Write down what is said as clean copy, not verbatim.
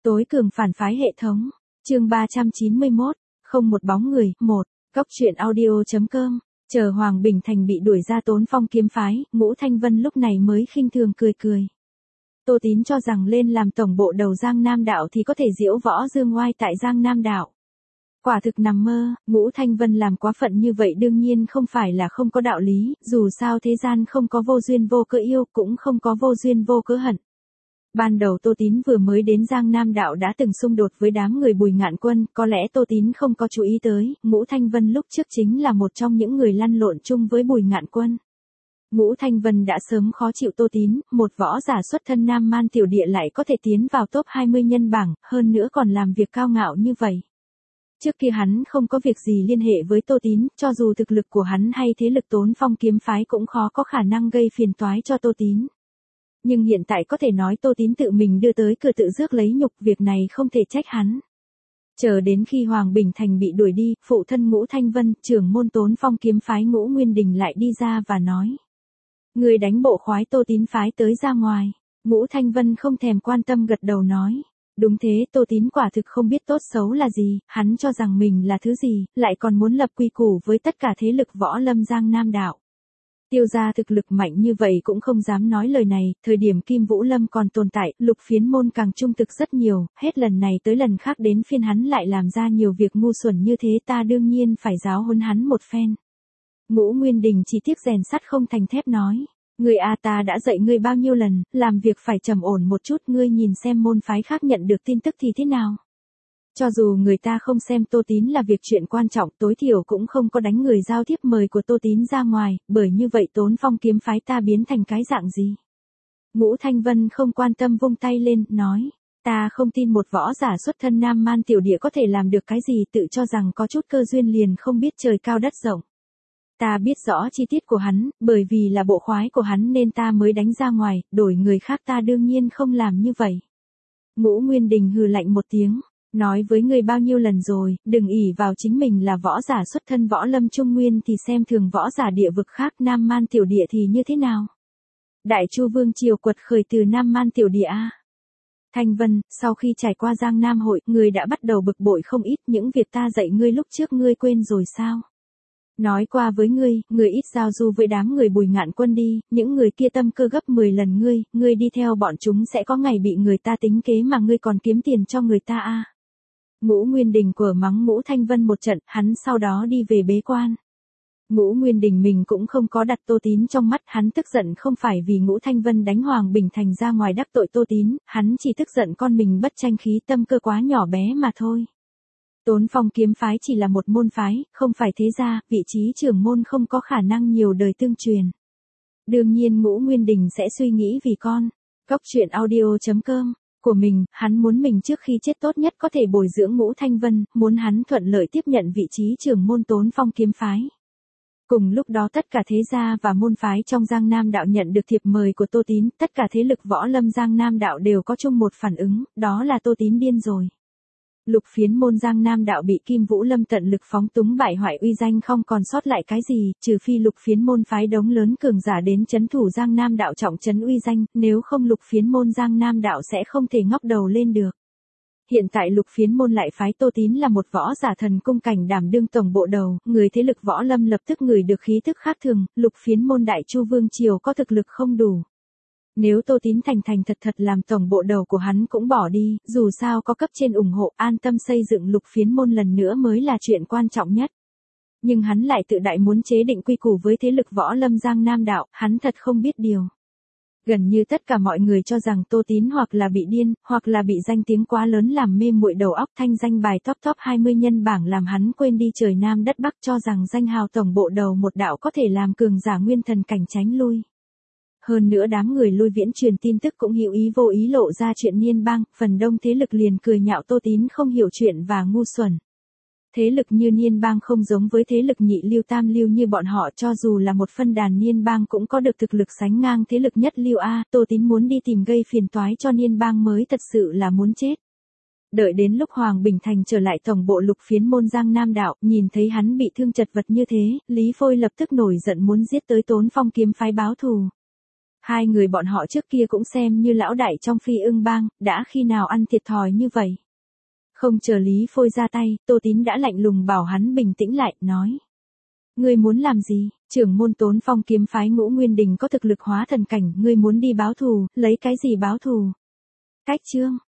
Tối cường phản phái hệ thống. Chương 391, không một bóng người. 1. Góc truyện audio.com. Chờ Hoàng Bình Thành bị đuổi ra Tốn Phong kiếm phái, Ngũ Thanh Vân lúc này mới khinh thường cười cười. Tô Tín cho rằng lên làm tổng bộ đầu Giang Nam đạo thì có thể diễu võ dương oai tại Giang Nam đạo. Quả thực nằm mơ, Ngũ Thanh Vân làm quá phận như vậy đương nhiên không phải là không có đạo lý, dù sao thế gian không có vô duyên vô cớ yêu, cũng không có vô duyên vô cớ hận. Ban đầu Tô Tín vừa mới đến Giang Nam đạo đã từng xung đột với đám người Bùi Ngạn Quân, có lẽ Tô Tín không có chú ý tới, Ngũ Thanh Vân lúc trước chính là một trong những người lăn lộn chung với Bùi Ngạn Quân. Ngũ Thanh Vân đã sớm khó chịu Tô Tín, một võ giả xuất thân Nam Man tiểu địa lại có thể tiến vào top 20 nhân bảng, hơn nữa còn làm việc cao ngạo như vậy. Trước kia hắn không có việc gì liên hệ với Tô Tín, cho dù thực lực của hắn hay thế lực Tốn Phong kiếm phái cũng khó có khả năng gây phiền toái cho Tô Tín. Nhưng hiện tại có thể nói Tô Tín tự mình đưa tới cửa tự rước lấy nhục, việc này không thể trách hắn. Chờ đến khi Hoàng Bình Thành bị đuổi đi, phụ thân Ngũ Thanh Vân, trưởng môn Tốn Phong kiếm phái Ngũ Nguyên Đình lại đi ra và nói. Người đánh bộ khoái Tô Tín phái tới ra ngoài. Ngũ Thanh Vân không thèm quan tâm gật đầu nói. Đúng thế, Tô Tín quả thực không biết tốt xấu là gì, hắn cho rằng mình là thứ gì, lại còn muốn lập quy củ với tất cả thế lực võ lâm Giang Nam đạo. Tiêu gia thực lực mạnh như vậy cũng không dám nói lời này, thời điểm Kim Vũ Lâm còn tồn tại, Lục Phiến Môn càng trung thực rất nhiều, hết lần này tới lần khác đến phiên hắn lại làm ra nhiều việc ngu xuẩn như thế, ta đương nhiên phải giáo huấn hắn một phen. Ngũ Nguyên Đình chỉ tiếc rèn sắt không thành thép nói. Ngươi a, ta đã dạy ngươi bao nhiêu lần, làm việc phải trầm ổn một chút, ngươi nhìn xem môn phái khác nhận được tin tức thì thế nào. Cho dù người ta không xem Tô Tín là việc chuyện quan trọng, tối thiểu cũng không có đánh người giao thiếp mời của Tô Tín ra ngoài, bởi như vậy Tốn Phong kiếm phái ta biến thành cái dạng gì. Ngũ Thanh Vân không quan tâm vung tay lên, nói, ta không tin một võ giả xuất thân Nam Man tiểu địa có thể làm được cái gì, tự cho rằng có chút cơ duyên liền không biết trời cao đất rộng. Ta biết rõ chi tiết của hắn, bởi vì là bộ khoái của hắn nên ta mới đánh ra ngoài, đổi người khác ta đương nhiên không làm như vậy. Ngũ Nguyên Đình hừ lạnh một tiếng, nói với người bao nhiêu lần rồi, đừng ỷ vào chính mình là võ giả xuất thân võ lâm trung nguyên thì xem thường võ giả địa vực khác, Nam Man tiểu địa thì như thế nào. Đại Chu Vương triều quật khởi từ Nam Man tiểu địa a. Thanh Vân, sau khi trải qua Giang Nam hội, người đã bắt đầu bực bội không ít, những việc ta dạy ngươi lúc trước ngươi quên rồi sao? Nói qua với ngươi ít giao du với đám người Bùi Ngạn Quân đi, những người kia tâm cơ gấp 10 lần ngươi đi theo bọn chúng sẽ có ngày bị người ta tính kế mà ngươi còn kiếm tiền cho người ta a. Ngũ Nguyên Đình quở mắng Ngũ Thanh Vân một trận, hắn sau đó đi về bế quan. Ngũ Nguyên Đình mình cũng không có đặt Tô Tín trong mắt, hắn tức giận không phải vì Ngũ Thanh Vân đánh Hoàng Bình Thành ra ngoài đắc tội Tô Tín, hắn chỉ tức giận con mình bất tranh khí, tâm cơ quá nhỏ bé mà thôi. Tốn Phong kiếm phái chỉ là một môn phái, không phải thế gia, vị trí trưởng môn không có khả năng nhiều đời tương truyền. Đương nhiên Ngũ Nguyên Đình sẽ suy nghĩ vì con. Góc truyện audio.com của mình, hắn muốn mình trước khi chết tốt nhất có thể bồi dưỡng Ngũ Thanh Vân, muốn hắn thuận lợi tiếp nhận vị trí trưởng môn Tốn Phong kiếm phái. Cùng lúc đó tất cả thế gia và môn phái trong Giang Nam đạo nhận được thiệp mời của Tô Tín, tất cả thế lực võ lâm Giang Nam đạo đều có chung một phản ứng, đó là Tô Tín điên rồi. Lục Phiến Môn Giang Nam đạo bị Kim Vũ Lâm tận lực phóng túng bại hoại uy danh, không còn sót lại cái gì, trừ phi Lục Phiến Môn phái đống lớn cường giả đến trấn thủ Giang Nam đạo trọng trấn uy danh, nếu không Lục Phiến Môn Giang Nam đạo sẽ không thể ngóc đầu lên được. Hiện tại Lục Phiến Môn lại phái Tô Tín là một võ giả thần cung cảnh đảm đương tổng bộ đầu, người thế lực võ lâm lập tức ngửi được khí tức khác thường, Lục Phiến Môn Đại Chu Vương triều có thực lực không đủ. Nếu Tô Tín thành thật làm tổng bộ đầu của hắn cũng bỏ đi, dù sao có cấp trên ủng hộ, an tâm xây dựng Lục Phiến Môn lần nữa mới là chuyện quan trọng nhất. Nhưng hắn lại tự đại muốn chế định quy củ với thế lực võ lâm Giang Nam đạo, hắn thật không biết điều. Gần như tất cả mọi người cho rằng Tô Tín hoặc là bị điên, hoặc là bị danh tiếng quá lớn làm mê muội đầu óc, thanh danh bài top 20 nhân bảng làm hắn quên đi trời Nam đất Bắc, cho rằng danh hào tổng bộ đầu một đạo có thể làm cường giả nguyên thần cảnh tránh lui. Hơn nữa đám người Lui Viễn truyền tin tức cũng hữu ý vô ý lộ ra chuyện Niên Bang, phần đông thế lực liền cười nhạo Tô Tín không hiểu chuyện và ngu xuẩn. Thế lực như Niên Bang không giống với thế lực nhị lưu tam lưu như bọn họ, cho dù là một phân đàn Niên Bang cũng có được thực lực sánh ngang thế lực nhất lưu a, Tô Tín muốn đi tìm gây phiền toái cho Niên Bang mới thật sự là muốn chết. Đợi đến lúc Hoàng Bình Thành trở lại tổng bộ Lục Phiến Môn Giang Nam đạo, nhìn thấy hắn bị thương chật vật như thế, Lý Phôi lập tức nổi giận muốn giết tới Tốn Phong kiếm phái báo thù. Hai người bọn họ trước kia cũng xem như lão đại trong Phi Ưng bang, đã khi nào ăn thiệt thòi như vậy. Không chờ Lý Phôi ra tay, Tô Tín đã lạnh lùng bảo hắn bình tĩnh lại, nói. Ngươi muốn làm gì? Trưởng môn Tốn Phong kiếm phái Ngũ Nguyên Đình có thực lực hóa thần cảnh, ngươi muốn đi báo thù, lấy cái gì báo thù? Cách Trương,